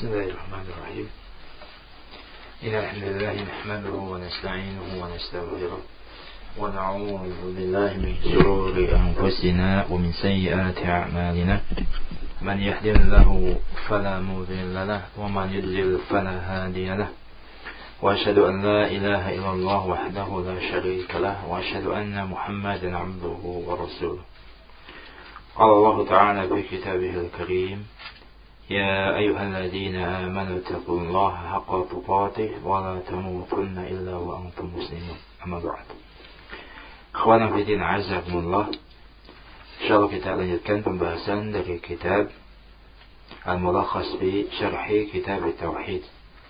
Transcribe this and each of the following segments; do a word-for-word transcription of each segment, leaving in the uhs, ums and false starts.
بسم الله الرحمن الرحيم. إن الحمد لله نحمده ونستعينه ونستغفره ونعوذ بالله من شرور أنفسنا ومن سيئات أعمالنا. من يهد الله فلا مضل له ومن يضلل فلا هادي له. وأشهد أن لا إله إلا الله وحده لا شريك له وأشهد أن محمدا عبده ورسوله. قال الله تعالى في كتابه الكريم: يا أيها الذين آمنوا اتقوا الله حق تقاته ولا تموتن إلا وأنتم مسلمون. أما بعد. Akhwana fi din azakumullah. Insyaallah kita lanjutkan pembahasan dari kitab Al-Mulakhas fi Syarhi Kitab Tauhid.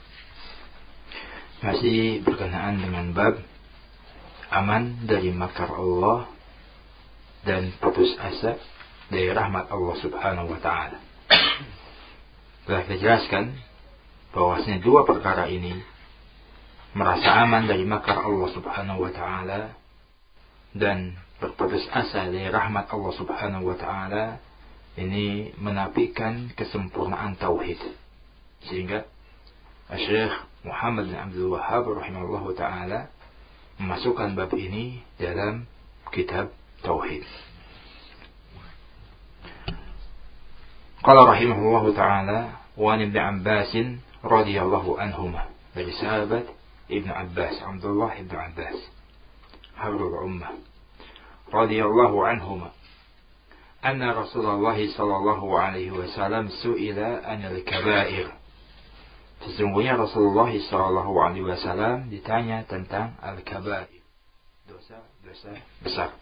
Masih berkenaan dengan bab aman dari makar Allah dan putus asa dari rahmat Allah Subhanahu wa taala. Telah kita jelaskan bahwasanya dua perkara ini, merasa aman dari makar Allah Subhanahu wa taala dan berputus asa dari rahmat Allah Subhanahu wa taala, ini menafikan kesempurnaan tauhid. Sehingga Syekh Muhammad bin Abdul Wahhab rahimahullahu taala memasukkan bab ini dalam kitab tauhid. Qala rahimahullahu ta'ala wa an Ibn Abbas radhiyallahu anhuma, dari sahabat Ibn Abbas, Abdullah Ibn Abbas habrul ummah radhiyallahu anhuma, anna Rasulullah sallallahu alaihi wasallam su'ila anil kaba'ir. Sesungguhnya Rasulullah sallallahu alaihi wasallam ditanya tentang al-kaba'ir, dosa-dosa besar.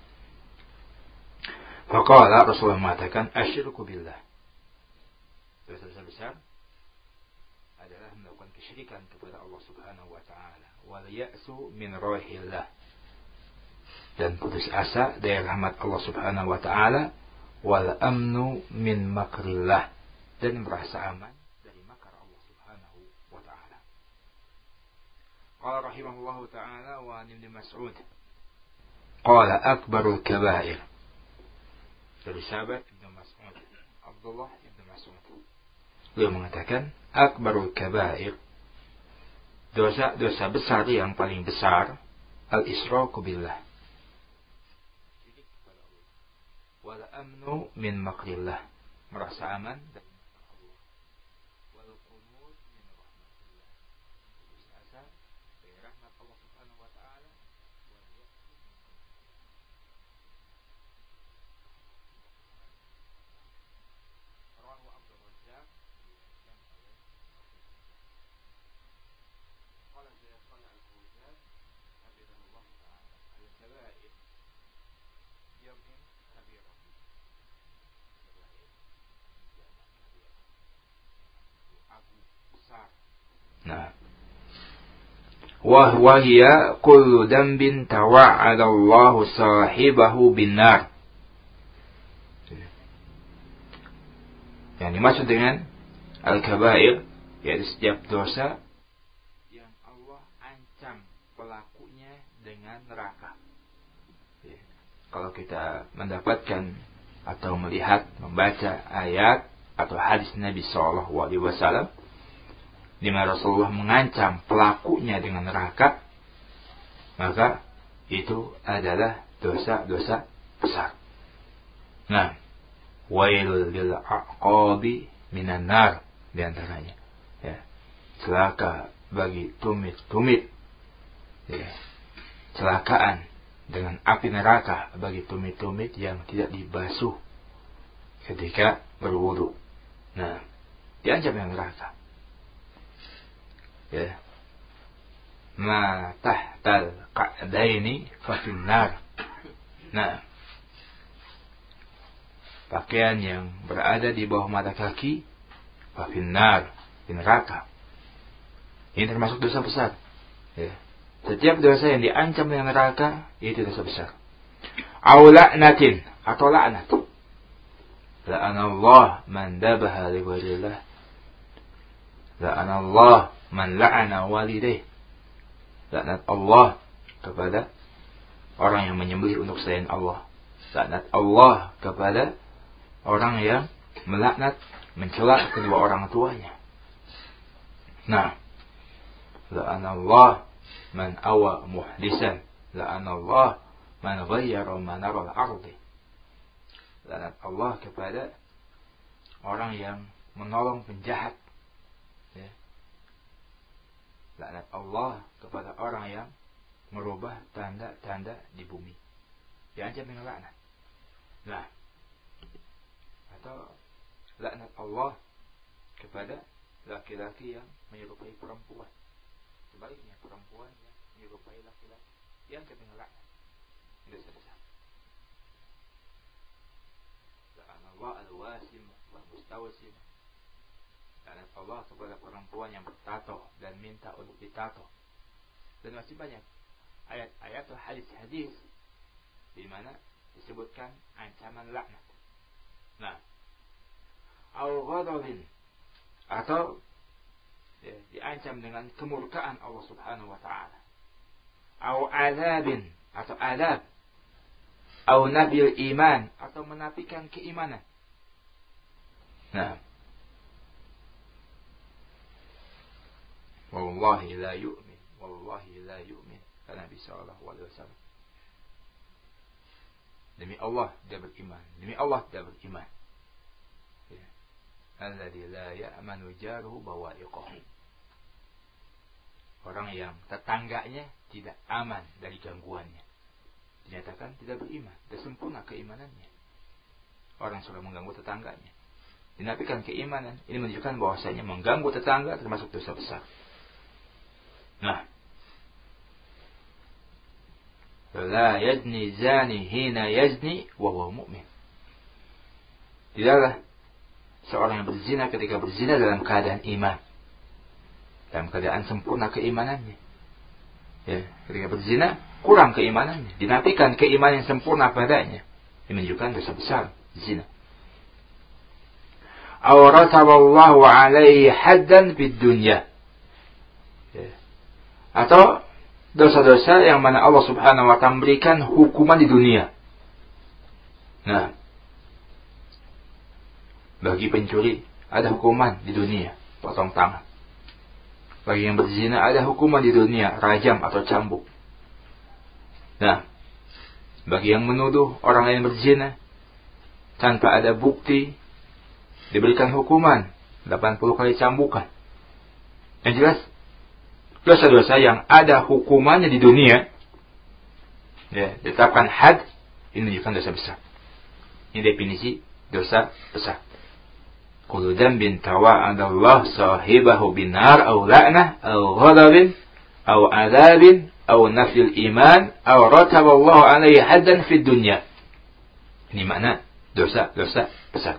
Faqala, Rasulullah mengatakan, asyirku billah. Dosa-dosa besar adalah melakukan kesyirikan kepada Allah Subhanahu wa taala, wal ya'su min rahillah, dan putus asa dari rahmat Allah Subhanahu wa taala, wal amnu min makrillah, dan merasa aman dari makar Allah Subhanahu wa taala. Qala rahimahullahu taala wa an Ibnu Mas'ud qala akbarul kaba'ir, dari sahabat Ibnu Mas'ud, Abdullah Ibnu Mas'ud, beliau mengatakan akbarul kaba'ir, dosa-dosa besar yang paling besar, al-israku billah, syirik kepada Allah, wal amnu min makrillah, merasa aman dari makar Allah, wal qunut min rahmatillah, putus asa dari rahmat Allah Subhanahu wa taala, wal ya'su min rawahu Abdul Razzaq. Nah, wa hiya kullu dhanbin tawa'ada Allah sahibahu bin-nar. Yang dimaksud dengan al-kaba'ir yaitu setiap dosa yang Allah ancam pelakunya dengan neraka. Ya. Kalau kita mendapatkan atau melihat, membaca ayat atau hadis Nabi Shallallahu Alaihi Wasallam di mana Rasulullah mengancam pelakunya dengan neraka, maka itu adalah dosa-dosa besar. Nah, wailul lil aqabi minan nar, di antaranya, ya, celaka bagi tumit-tumit, ya, celakaan dengan api neraka bagi tumit-tumit yang tidak dibasuh ketika berwudu. Nah, diancam dengan neraka. Ya, ma tahtal qa'daini fa finnar. Nah, pakaian yang berada di bawah mata kaki fa finnar, di neraka. Ini termasuk dosa besar. Ya. Setiap dosa yang diancam dengan neraka itu dosa besar. Au la'natin, atau laknat. La'anallah man dabaha li ghairillah. La'anallah man la'ana walidayh. Laknat Allah kepada orang yang menyembelih untuk selain Allah. Laknat Allah kepada orang yang melaknat, mencela kedua orang tuanya. Nah, la'anallah man awa muhdisan, la'anallah man ghayyara manar al-ardi. Laknat Allah kepada orang yang menolong penjahat. Ya. Laknat Allah kepada orang yang merubah tanda-tanda di bumi. Diancam dengan laknat. Nah, atau laknat Allah kepada laki-laki yang menyerupai perempuan. Sebaliknya, perempuan yang menyerupai laki-laki, diancam dengan laknat. Itu saja. Allah al-wasim wa mustawasim. Laknat Allah kepada perempuan yang bertato dan minta untuk ditato. Dan masih banyak ayat-ayat atau hadis-hadis di mana disebutkan ancaman laknat. Nah, au ghadabin, atau ya, diancam dengan kemurkaan Allah Subhanahu wa taala. Au azabin, atau azab. Au nabil iman, atau menafikan keimanan. Nah, wallahi la yu'min, wallahi la yu'min, kata Nabi sallallahu alaihi wasallam. Demi Allah dia beriman, demi Allah dia beriman. Ya. Alladzi la ya'manu jaruhu bawa'iqahu. Orang yang tetangganya tidak aman dari gangguannya, dinyatakan tidak beriman, tidak sempurna keimanannya. Orang sudah mengganggu tetangganya, dinafikan keimanan. Ini menunjukkan bahwasanya mengganggu tetangga termasuk dosa besar. Nah, la yazni zani hina yazni wa huwa mu'min. Tidaklah seorang yang berzina ketika berzina dalam keadaan iman, dalam keadaan sempurna keimanannya. Ya, ketika berzina kurang keimanannya, dinafikan keimanan yang sempurna padanya. Ini menunjukkan dosa besar zina. Aw rataballahu alaihi haddan fid dunya. Ya. Atau dosa-dosa yang mana Allah Subhanahu wa taala memberikan hukuman di dunia. Nah, bagi pencuri ada hukuman di dunia, potong tangan. Bagi yang berzina ada hukuman di dunia, rajam atau cambuk. Nah, bagi yang menuduh orang lain berzina tanpa ada bukti, diberikan hukuman delapan puluh kali cambukan. Yang jelas, dosa-dosa yang ada hukumannya di dunia, ya, ditetapkan had, ini menunjukkan dosa besar. Ini definisi dosa besar. Kullu dzambin tawa'ada Allah sahibahu binar aw la'nah aw ghadabin aw adzabin aw nafyil iman aw rataba Allah alaihi haddan fid dunya. Ini makna dosa-dosa besar.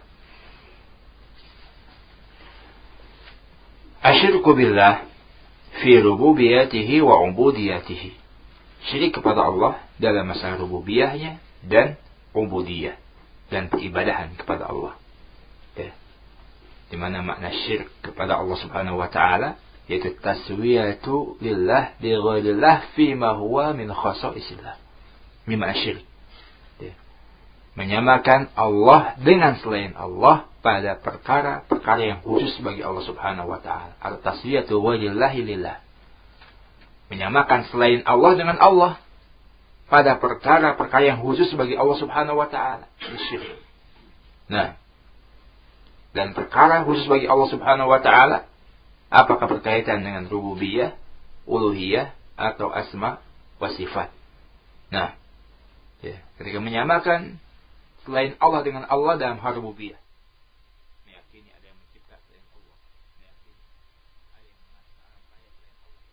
Asyirku billah fi rububiyatihi wa ubudiyatihi. Syirik kepada Allah dalam masalah rububiyahnya dan ubudiyah, dan peribadahan kepada Allah. Ya. Di mana makna syirik kepada Allah Subhanahu wa taala yaitu taswiyatu lillah bi ghairillah fi ma huwa min khasaisillah. Ini makna syirik. Ya. Menyamakan Allah dengan selain Allah pada perkara-perkara yang khusus bagi Allah Subhanahu wa taala. Atau taswiyatu ghairillah lillah. Menyamakan selain Allah dengan Allah pada perkara-perkara yang khusus bagi Allah Subhanahu wa taala. Syirik. Nah, dan perkara khusus bagi Allah Subhanahu wa taala apakah berkaitan dengan rububiyah, uluhiyah atau asma wa sifat. Nah, ya, ketika menyamakan selain Allah dengan Allah dalam hal rububiyah, meyakini ada yang mencipta selain Allah, meyakini ada yang mengatur alam raya selain Allah,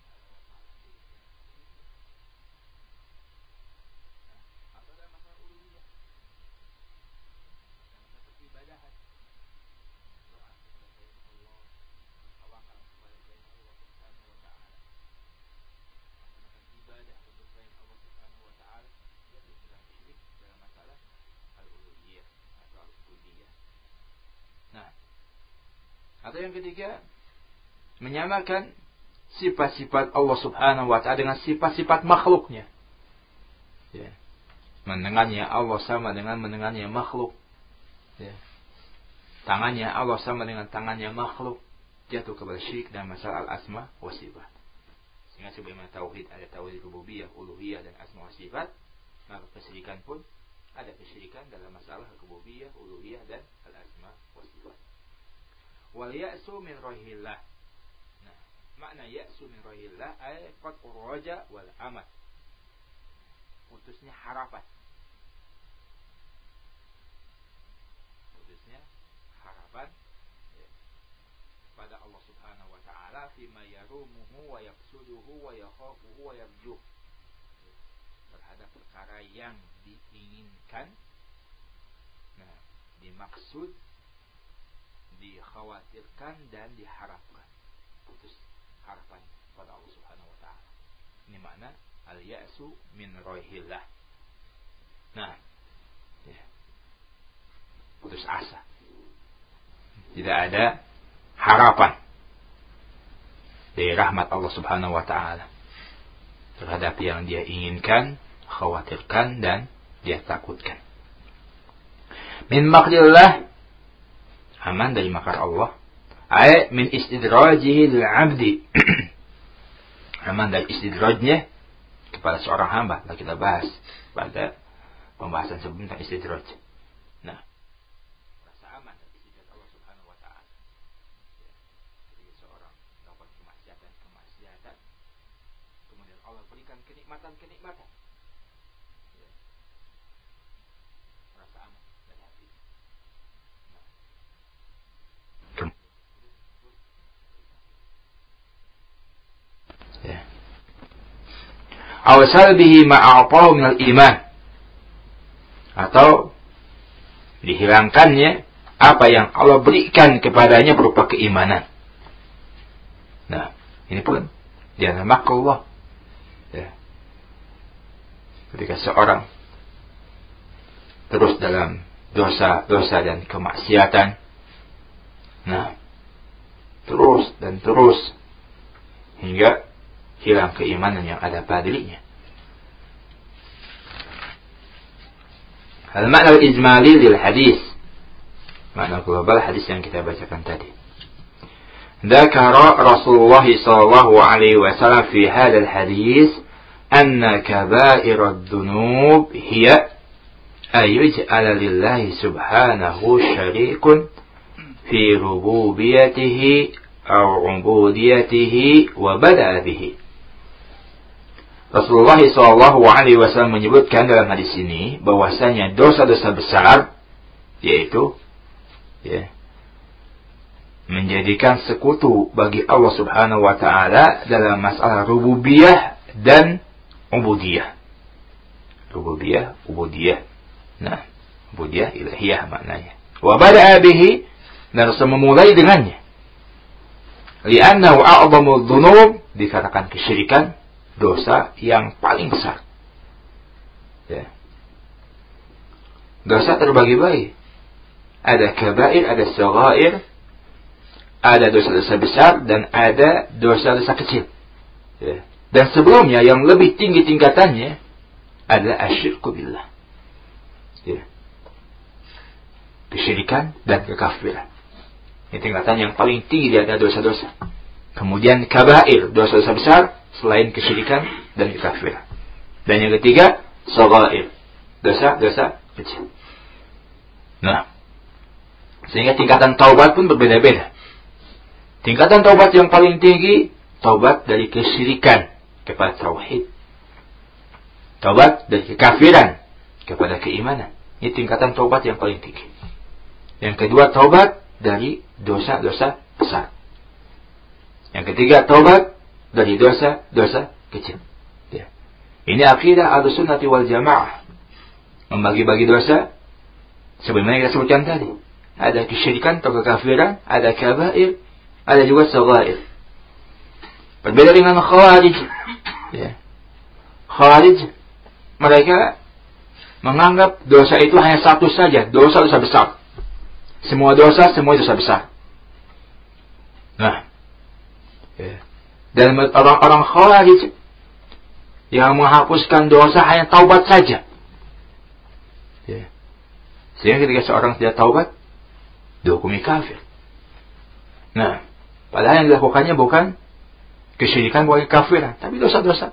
nah, atau dalam masalah uluhiyah, dalam masalah peribadahan, doa kepada selain Allah, tawakal kepada selain Allah Subhanahu wa taala, melaksanakan ibadah untuk selain Allah Subhanahu wa taala, dia berjalan syirik dalam masalah al-uluhiyah atau al-ubudiyah. Nah, atau yang ketiga, menyamakan sifat-sifat Allah Subhanahu wa taala dengan sifat-sifat makhluknya. Ya. Mendengannya Allah sama dengan mendengannya makhluk. Ya. Tangannya Allah sama dengan tangannya makhluk. jatuh kepada syirik dalam masalah al-asma wa sifat. Sehingga sebagaimana tauhid ada tauhid rububiyah, uluhiyah dan asma wa sifat, maka kesyirikan pun ada kesyirikan dalam masalah rububiyah, uluhiyah dan al-asma wa sifat. Wal ya'su min rahillah. Nah, makna ya'su min rahillah ay qat'ur raja wal amal. Putusnya harapan. Putusnya harapan ya, pada Allah Subhanahu wa taala fima yarumuhu wa yaqsuduhu wa yakhafuhu wa yarjuh. Terhadap perkara yang diinginkan, nah, dimaksud, dikhawatirkan dan diharapkan. Putus harapan pada Allah Subhanahu wa taala. Ini makna al-ya'su min rohillah. Nah, ya. Putus asa. Tidak ada harapan dari rahmat Allah Subhanahu wa taala terhadap yang dia inginkan, khawatirkan dan dia takutkan. Min makrillah, aman dari makar Allah. Ay min istidrajihi lil 'abdi. Aman dari istidrajnya kepada seorang hamba. Nah, kita bahas pada pembahasan sebelumnya tentang istidraj. Nah, rasa aman dari istidraj Allah Subhanahu wa taala. Ya, jadi seorang melakukan kemaksiatan-kemaksiatan, kemudian Allah berikan kenikmatan-kenikmatan. Ya. Rasa aman dari hati. Nah. Ya. Awsal bihi ma'a'tahu minal iman, atau dihilangkannya apa yang Allah berikan kepadanya berupa keimanan. Nah, ini pun dia nama Allah. Ya. Ketika seorang terus dalam dosa-dosa dan kemaksiatan, nah, terus dan terus hingga hilang keimanan yang ada pada dirinya. Al-makna al-ijmali lil hadis, makna global hadis yang kita bacakan tadi. Dzakara Rasulullah sallallahu alaihi wasallam fi hadzal hadis anna kaba'irad dzunub hiya ayuj'ala lillahi subhanahu syarikun fi rububiyatihi aw ubudiyatihi wa bada'a bihi. Rasulullah shallallahu alaihi wasallam menyebutkan dalam hadis ini bahwasanya dosa-dosa besar yaitu ya, menjadikan sekutu bagi Allah Subhanahu wa taala dalam masalah rububiyah dan ubudiyah. Rububiyah, ubudiyah. Nah, ubudiyah ilahiyah maknanya. Wa bada'a bihi, dan Rasul memulai dengannya. Li'annahu a'zamu dzunub, dikatakan kesyirikan dosa yang paling besar. Ya. Dosa terbagi-bagi. Ada kabair, ada shaghair, ada dosa-dosa besar dan ada dosa-dosa kecil. Ya. Dan sebelumnya yang lebih tinggi tingkatannya adalah asyirku billah. Ya. Kesyirikan dan kekafiran. Ini tingkatan yang paling tinggi di antara dosa-dosa. Kemudian kabair, dosa-dosa besar selain kesyirikan dan kekafiran. Dan yang ketiga, shaghair, dosa-dosa kecil. Nah, sehingga tingkatan taubat pun berbeda-beda. Tingkatan taubat yang paling tinggi, taubat dari kesyirikan kepada tauhid. Taubat dari kekafiran kepada keimanan. Ini tingkatan taubat yang paling tinggi. Yang kedua, taubat dari dosa-dosa besar. Yang ketiga, taubat dari dosa-dosa kecil. Ya. Ini akidah Ahlussunnah wal Jamaah. Membagi-bagi dosa sebagaimana kita sebutkan tadi. Ada kesyirikan atau kekafiran, ada kabair, ada juga shaghair. Berbeda dengan Khawarij. Ya. Khawarij, mereka menganggap dosa itu hanya satu saja, dosa-dosa besar. Semua dosa, semua dosa besar. Nah, ya. Dan orang-orang Khawarij yang menghapuskan dosa hanya taubat saja. Ya. Sehingga ketika seorang tidak taubat, dihukumi kafir. Nah, Padahal yang dilakukannya bukan kesyirikan, bukan kafiran, tapi dosa-dosa.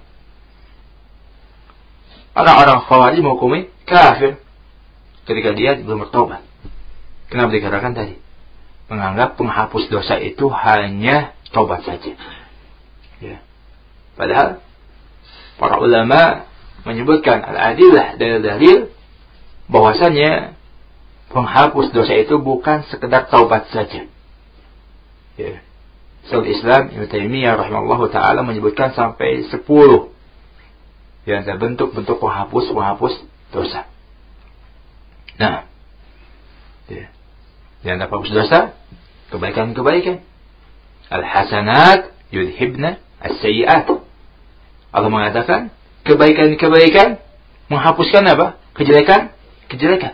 Orang-orang Khawarij menghukumi kafir ketika dia belum bertobat. Kenapa dikatakan tadi? Menganggap penghapus dosa itu hanya tobat saja. Ya. Padahal para ulama menyebutkan al-adillah, dalil-dalil bahwasannya penghapus dosa itu bukan sekedar taubat saja. Ya. Syaikhul Islam Ibnu Taimiyah rahimahullahu taala menyebutkan sampai sepuluh yang ada bentuk-bentuk penghapus-penghapus dosa. Nah, ya. Di antara penghapus dosa, kebaikan-kebaikan. Al-hasanat yudhibna as-sayyi'at. Allah mengatakan, kebaikan-kebaikan menghapuskan apa? Kejelekan, kejelekan.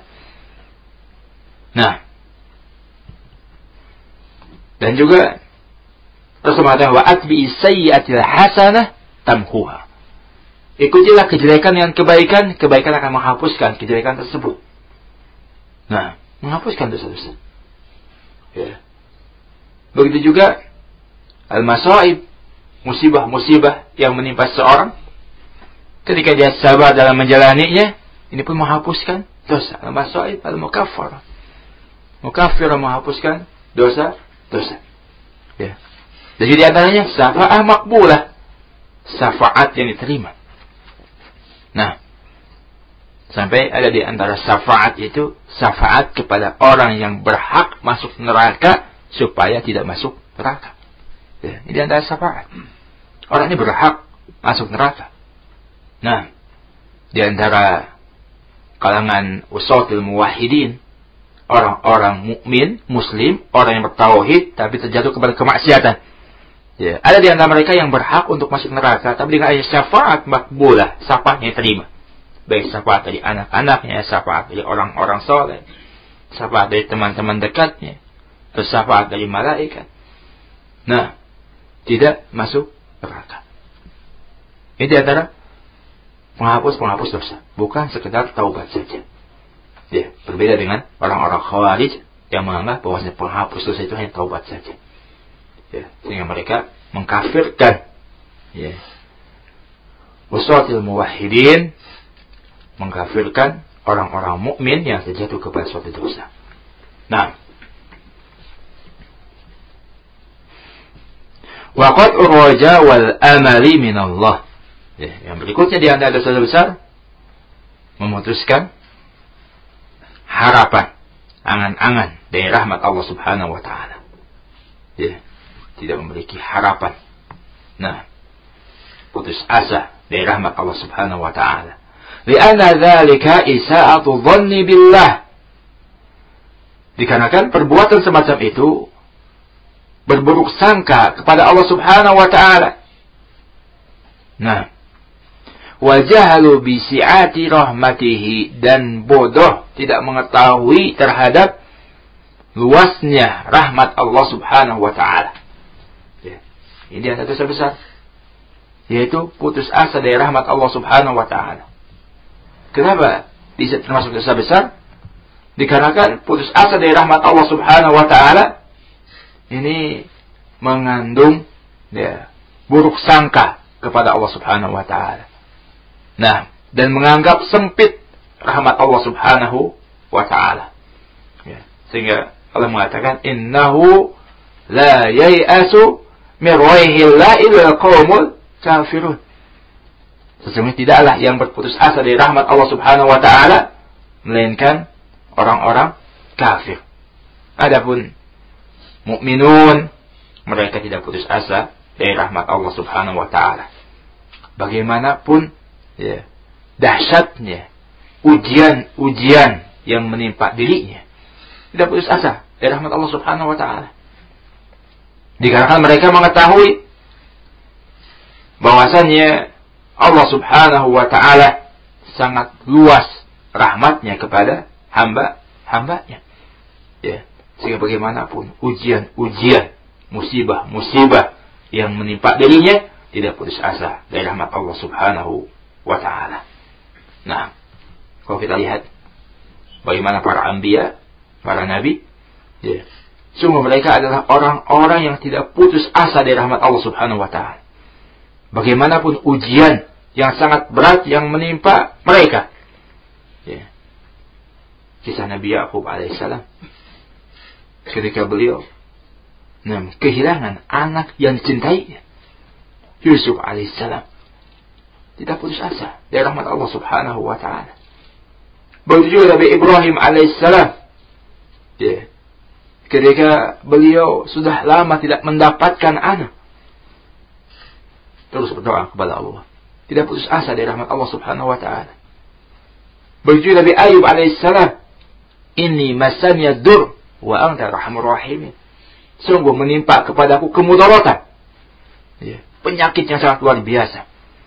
Nah, dan juga Rasulullah mengatakan, wa atbi'is sayyi'atil hasanah tamhuha. Ikutilah kejelekan dengan kebaikan, kebaikan akan menghapuskan kejelekan tersebut. Nah, menghapuskan dosa-dosa. Ya. Begitu juga al-masaib, musibah-musibah yang menimpa seorang, ketika dia sabar dalam menjalaninya, ini pun menghapuskan dosa. Al-masaib al-mukaffar. Mukaffir menghapuskan dosa-dosa. Ya. Jadi di antaranya syafa'ah makbulah, syafaat yang diterima. Nah, sampai ada di antara syafaat itu syafaat kepada orang yang berhak masuk neraka supaya tidak masuk neraka. Ya, ini di antara syafaat. Orang ini berhak masuk neraka. Nah, di antara kalangan usatul muwahhidin, orang-orang mukmin, muslim, orang yang bertauhid tapi terjatuh kepada kemaksiatan. Ya, ada di antara mereka yang berhak untuk masuk neraka, tapi dengan ayat syafaat makbulah, syafaatnya terima. Baik syafaat dari anak-anaknya, syafaat dari orang-orang soleh, syafaat dari teman-teman dekatnya, atau syafaat dari malaikat. Nah, tidak masuk neraka. Ini di antara penghapus-penghapus dosa, bukan sekedar taubat saja. Ya, berbeda dengan orang-orang Khawarij yang menganggap bahwasanya penghapus dosa itu hanya taubat saja. Ya, sehingga mereka mengkafirkan ya, usatul muwahhidin, mengkafirkan orang-orang mukmin yang terjatuh kepada suatu dosa. Nah, waqad urja wal amali minallah. Ya, yang berikutnya di antara dosa besar, memutuskan harapan, angan-angan dari rahmat Allah Subhanahu wa taala. Ya, tidak memiliki harapan. Nah, putus asa dari rahmat Allah Subhanahu wa taala. Li'anna dzalika isa'atu dhanni billah. Dikarenakan perbuatan semacam itu berburuk sangka kepada Allah Subhanahu wa taala. Nah, wa jahalu bi si'ati rahmatihi, dan bodoh tidak mengetahui terhadap luasnya rahmat Allah Subhanahu wa taala. Ya. Ini adalah dosa besar, yaitu putus asa dari rahmat Allah Subhanahu wa taala. Kenapa bisa termasuk dosa besar? Dikarenakan putus asa dari rahmat Allah Subhanahu wa taala ini mengandung ya, buruk sangka kepada Allah Subhanahu wa taala. Nah, dan menganggap sempit rahmat Allah Subhanahu wa taala. Ya, sehingga Allah mengatakan innahu la yai'asu min rauhillah illa qaumul kafirun. Sesungguhnya tidaklah yang berputus asa dari rahmat Allah Subhanahu wa taala melainkan orang-orang kafir. Adapun mukminun, mereka tidak putus asa dari rahmat Allah Subhanahu wa taala. Bagaimanapun ya, dahsyatnya ujian-ujian yang menimpa dirinya, tidak putus asa dari rahmat Allah Subhanahu wa taala. Dikarenakan mereka mengetahui bahwasannya Allah Subhanahu wa taala sangat luas rahmatnya kepada hamba-hambanya. Ya, sehingga bagaimanapun ujian-ujian, musibah-musibah yang menimpa dirinya, tidak putus asa dari rahmat Allah Subhanahu wa taala. Nah, kalau kita lihat bagaimana para anbiya, para nabi, ya, Sungguh mereka adalah orang-orang yang tidak putus asa dari rahmat Allah Subhanahu wa taala. Bagaimanapun ujian yang sangat berat yang menimpa mereka. Ya. Kisah Nabi Yakub alaihissalam ketika beliau nah, kehilangan anak yang dicintainya, Yusuf alaihissalam, tidak putus asa dari rahmat Allah Subhanahu wa taala. Begitu juga Nabi Ibrahim alaihissalam, ya, ketika beliau sudah lama tidak mendapatkan anak, terus berdoa kepada Allah, tidak putus asa dari rahmat Allah Subhanahu wa taala. Begitu Nabi Ayub alaihissalam, inni masanya dur wa anta arhamur rahimin. Sungguh menimpa kepadaku kemudaratan, ya, penyakit yang sangat luar biasa.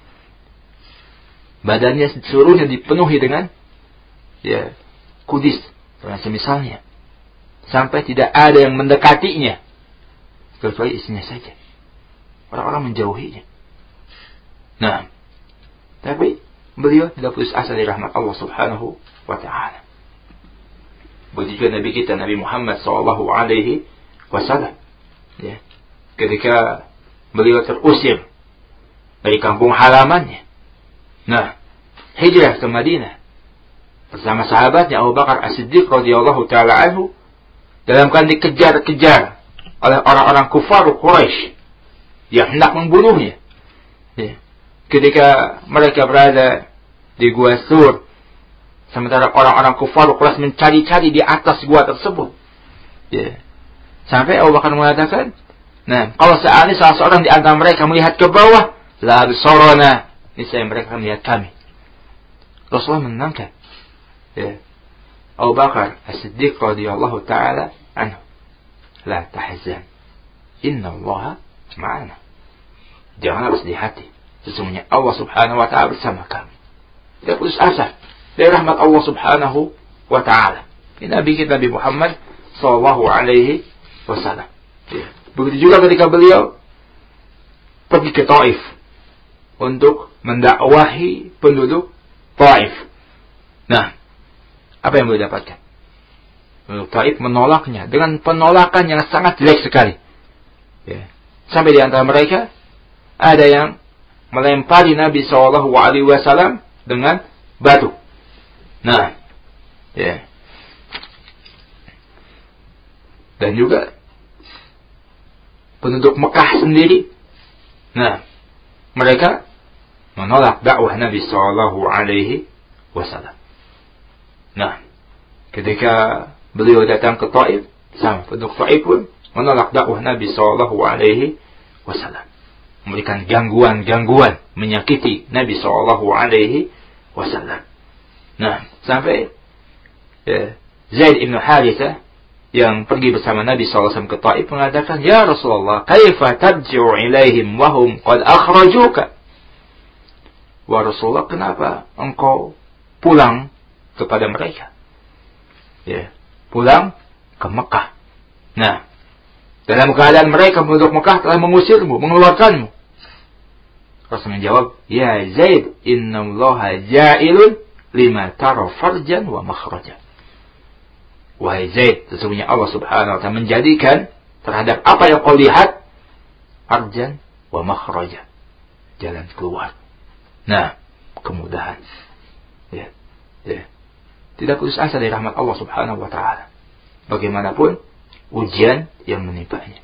Badannya seluruhnya dipenuhi dengan ya kudis dan semisalnya, sampai tidak ada yang mendekatinya kecuali istrinya saja. Orang-orang menjauhinya. Nah, tapi beliau tidak putus asa dari rahmat Allah Subhanahu wa taala. Begitu juga Nabi kita Nabi Muhammad sallallahu alaihi wasallam, ya, ketika beliau terusir dari kampung halamannya, nah, hijrah ke Madinah bersama sahabatnya Abu Bakar As-Siddiq radhiyallahu taala anhu, dalam keadaan dikejar-kejar oleh orang-orang kufar Quraisy yang hendak membunuhnya. Ya. Ketika mereka berada di Gua Sur, sementara orang-orang kufar Quraisy mencari-cari di atas gua tersebut. Ya. Sampai Abu Bakar mengatakan, nah, kalau seandainya salah seorang di antara mereka melihat ke bawah, la absarana, niscaya mereka melihat kami. Rasulullah menenangkan, ya, Abu Bakar As-Siddiq radhiyallahu taala anhu, la tahzan, innallaha ma'ana. Janganlah bersedih hati, sesungguhnya Allah Subhanahu wa taala bersama kami. Tidak putus asa dari rahmat Allah Subhanahu wa taala. Ini Nabi kita Nabi Muhammad sallallahu alaihi wasallam. Ya. Begitu juga ketika beliau pergi ke Taif untuk mendakwahi penduduk Taif. Nah, apa yang beliau dapatkan? Penduduk Taif menolaknya dengan penolakan yang sangat jelek sekali. Ya. Sampai di antara mereka ada yang melempari Nabi sallallahu alaihi wasallam dengan batu. Nah, ya. Dan juga penduduk Mekah sendiri, nah, mereka menolak dakwah Nabi sallallahu alaihi wasallam. Nah, ketika beliau datang ke Taif, sama penduduk Taif pun menolak dakwah Nabi sallallahu alaihi wasallam, memberikan gangguan-gangguan, menyakiti Nabi sallallahu alaihi wasallam. Nah, sampai ya, Zaid ibn Harithah yang pergi bersama Nabi sallallahu alaihi wasallam ke Taif mengatakan, ya Rasulullah, kaifa tarji'u ilaihim wahum qad akhrajuka? Wah Rasulullah, kenapa engkau pulang kepada mereka? Ya, pulang ke Mekah. Nah, dalam keadaan mereka penduduk Mekah telah mengusirmu, mengeluarkanmu. Rasul menjawab, ya Zaid, innallaha ja'ilun lima tara farjan wa makhrajan. Wahai Zaid, sesungguhnya Allah Subhanahu wa taala menjadikan terhadap apa yang kau lihat farjan wa makhrajan, jalan keluar. Nah, kemudahan. Ya, ya. Tidak putus asa dari rahmat Allah Subhanahu wa taala, bagaimanapun ujian yang menimpanya.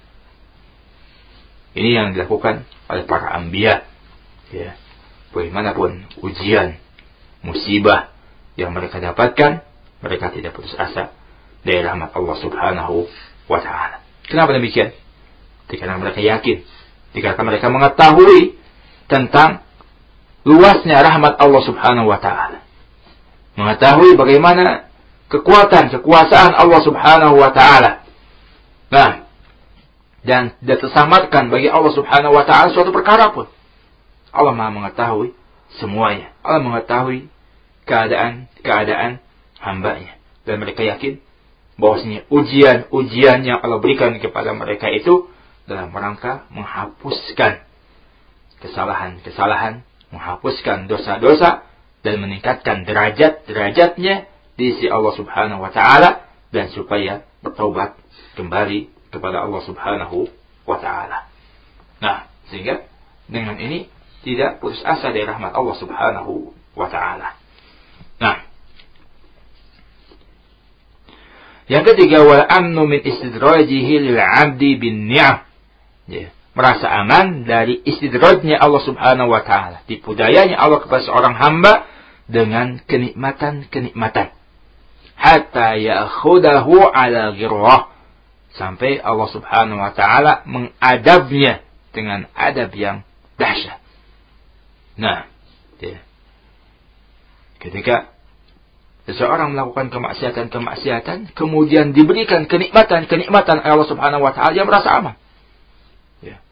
Ini yang dilakukan oleh para anbiya. Ya, bagaimanapun ujian, musibah yang mereka dapatkan, mereka tidak putus asa dari rahmat Allah Subhanahu wa taala. Kenapa demikian? Karena mereka yakin, karena mereka mengetahui tentang luasnya rahmat Allah Subhanahu wa taala. Mengetahui bagaimana kekuatan, kekuasaan Allah Subhanahu wa taala. Nah, dan tidak tersamarkan bagi Allah Subhanahu wa taala suatu perkara pun. Allah Maha mengetahui semuanya. Allah mengetahui keadaan-keadaan hamba-Nya, dan mereka yakin bahwasanya ujian-ujian yang Allah berikan kepada mereka itu dalam rangka menghapuskan kesalahan-kesalahan, menghapuskan dosa-dosa, dan meningkatkan derajat-derajatnya di sisi Allah Subhanahu wa taala, dan supaya bertaubat kembali kepada Allah Subhanahu wa Ta'ala. Nah, sehingga dengan ini tidak putus asa dari rahmat Allah Subhanahu wa Ta'ala. Nah, yang ketiga, wal amnu min istidrajihi lil 'abdi bin ni'am. Ya, merasa aman dari istidrajnya Allah Subhanahu wa Ta'ala, tipu dayanya Allah kepada seorang hamba dengan kenikmatan-kenikmatan. Hatta ya'khudahu ala ghirrah, sampai Allah Subhanahu wa Ta'ala mengadabnya dengan adab yang dahsyat. Nah, ya, ketika seseorang melakukan kemaksiatan-kemaksiatan, kemudian diberikan kenikmatan-kenikmatan Allah Subhanahu wa Ta'ala, dia merasa aman. Ya.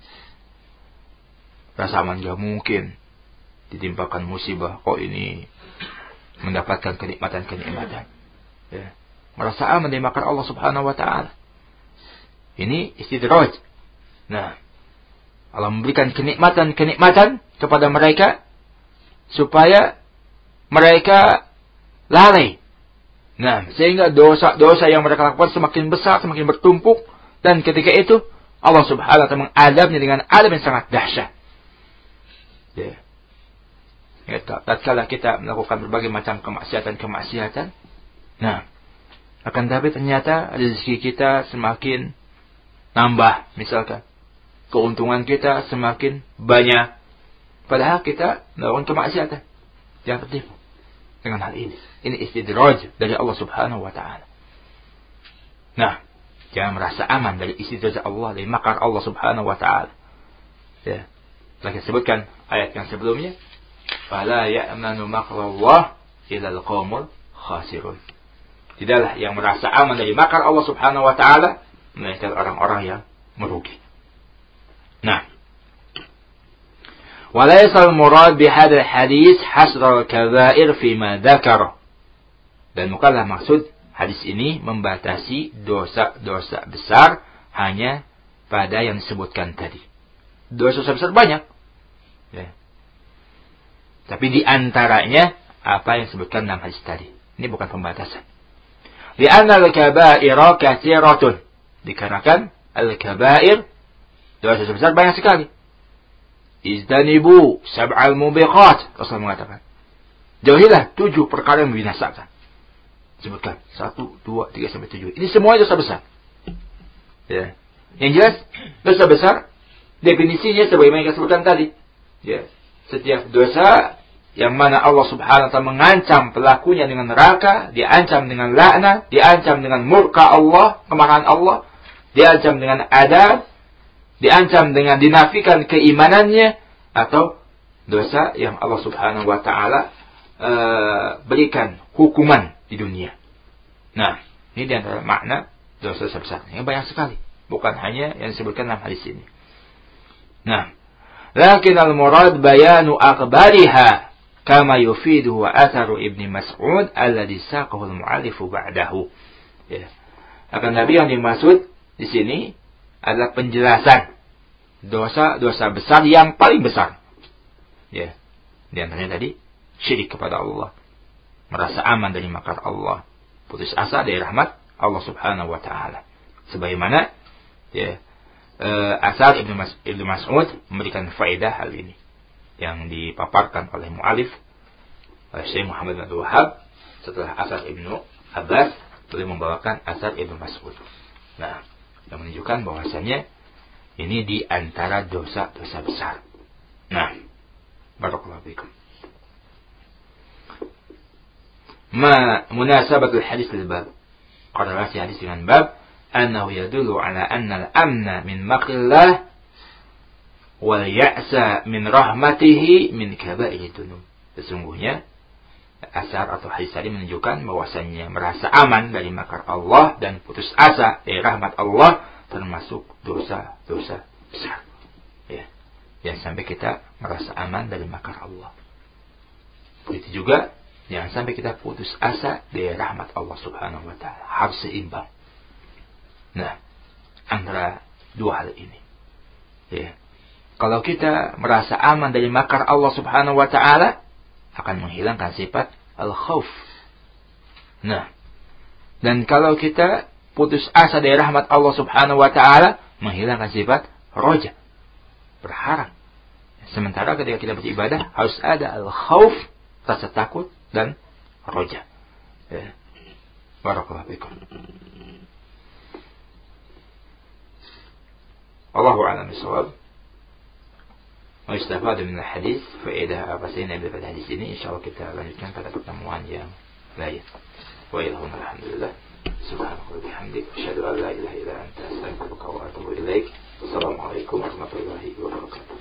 Rasa aman gak mungkin ditimpakan musibah, kok ini mendapatkan kenikmatan-kenikmatan. Ya. Merasa aman dari makar Allah Subhanahu wa Ta'ala. Ini istidraj. Nah, Allah memberikan kenikmatan-kenikmatan kepada mereka supaya mereka lalai. Nah, sehingga dosa-dosa yang mereka lakukan semakin besar, semakin bertumpuk, dan ketika itu Allah Subhanahu wa Ta'ala mengadabnya dengan adab yang sangat dahsyat. Ya. Ya, tatkala kita melakukan berbagai macam kemaksiatan-kemaksiatan, nah, akan tapi ternyata rezeki kita semakin nambah, misalkan keuntungan kita semakin banyak, padahal kita melakukan kemaksiatan. Jangan tertipu dengan hal ini. Ini istidraj dari Allah Subhanahu wa Ta'ala. Nah, jangan merasa aman dari istidraj Allah, dari makar Allah Subhanahu wa Ta'ala. Ya, lagi sebutkan ayat yang sebelumnya, fala ya'manu makrallah illa al-qaumul khasirun. Tidaklah yang merasa aman dari makar Allah Subhanahu wa Ta'ala melainkan orang-orang yang merugi. Nah, walaysa al-murad bihadzal hadis hasr al-kaba'ir fi ma dzakara. Dan bukanlah maksud hadis ini membatasi dosa-dosa besar hanya pada yang disebutkan tadi. Dosa-dosa besar banyak. Ya. Tapi di antaranya apa yang disebutkan dalam hadis tadi. Ini bukan pembatasan. Li'anna al-kaba'ira katsiratun. Dikarenakan al-kaba'ir, dosa besar banyak sekali. Izdanibu sab'al mubiqat, Rasul mengatakan, jauhilah tujuh perkara yang membinasakan. Sebutkan satu, dua, tiga sampai tujuh. Ini semua dosa besar. Ya. Yang jelas dosa besar definisinya sebagaimana yang kita sebutkan tadi. Ya. Setiap dosa yang mana Allah Subhanahu wa Ta'ala mengancam pelakunya dengan neraka, diancam dengan laknat, diancam dengan murka Allah, kemarahan Allah, diancam dengan adab, diancam dengan dinafikan keimanannya, atau dosa yang Allah Subhanahu wa Ta'ala uh, berikan hukuman di dunia. Nah, ini di antara makna dosa besar. Yang banyak sekali, bukan hanya yang disebutkan dalam hadis ini. Nah, lakin al-murad bayanu akbariha kama yufiduhu atharu Ibnu Mas'ud alladhi saqahu al-mu'allifu ba'dahu. Ya. Akan Nabi yang dimaksud di sini adalah penjelasan dosa-dosa besar yang paling besar. Ya. Di antaranya tadi syirik kepada Allah, merasa aman dari makar Allah, putus asa dari rahmat Allah Subhanahu wa Ta'ala. Sebagaimana ya, uh, asar Ibnu Mas, Ibnu Mas'ud memberikan faedah hal ini yang dipaparkan oleh mu'alif oleh Syekh Muhammad bin Abdul Wahhab setelah asar Ibnu Abbas, beliau membawakan asar Ibnu Mas'ud. Nah, yang menunjukkan bahwasanya ini di antara dosa-dosa besar. Nah, barakallahu fikum. Ma munasabatul hadis lil bab. Korelasi hadis dengan bab, annahu yadullu ala anna al-amna min makrillah wal ya'sa min rahmatihi min kaba'ir dzunub. Sesungguhnya asar atau hadis tadi menunjukkan bahwasannya merasa aman dari makar Allah dan putus asa dari rahmat Allah termasuk dosa-dosa besar. Ya. Jangan sampai kita merasa aman dari makar Allah. Begitu juga jangan sampai kita putus asa dari rahmat Allah Subhanahu wa Ta'ala. Harus seimbang. Nah, antara dua hal ini. Ya. Kalau kita merasa aman dari makar Allah Subhanahu wa Ta'ala, akan menghilangkan sifat al-khauf. Nah, dan kalau kita putus asa dari rahmat Allah Subhanahu wa taala, menghilangkan sifat roja, berharap. Sementara ketika kita beribadah harus ada al-khauf, rasa takut, dan roja. Ya. Barakallahu fikum. Allahu a'lam bishawab. Wa istafada min al-hadis, faedah apa sih yang ada pada hadis ini? Insyaallah kita lanjutkan pada pertemuan yang lain. Wa ilahum alhamdulillah. Subhanallahi wa bihamdihi, asyhadu an la ilaha illa anta, astaghfiruka wa atubu ilaik. Wassalamualaikum warahmatullahi wabarakatuh.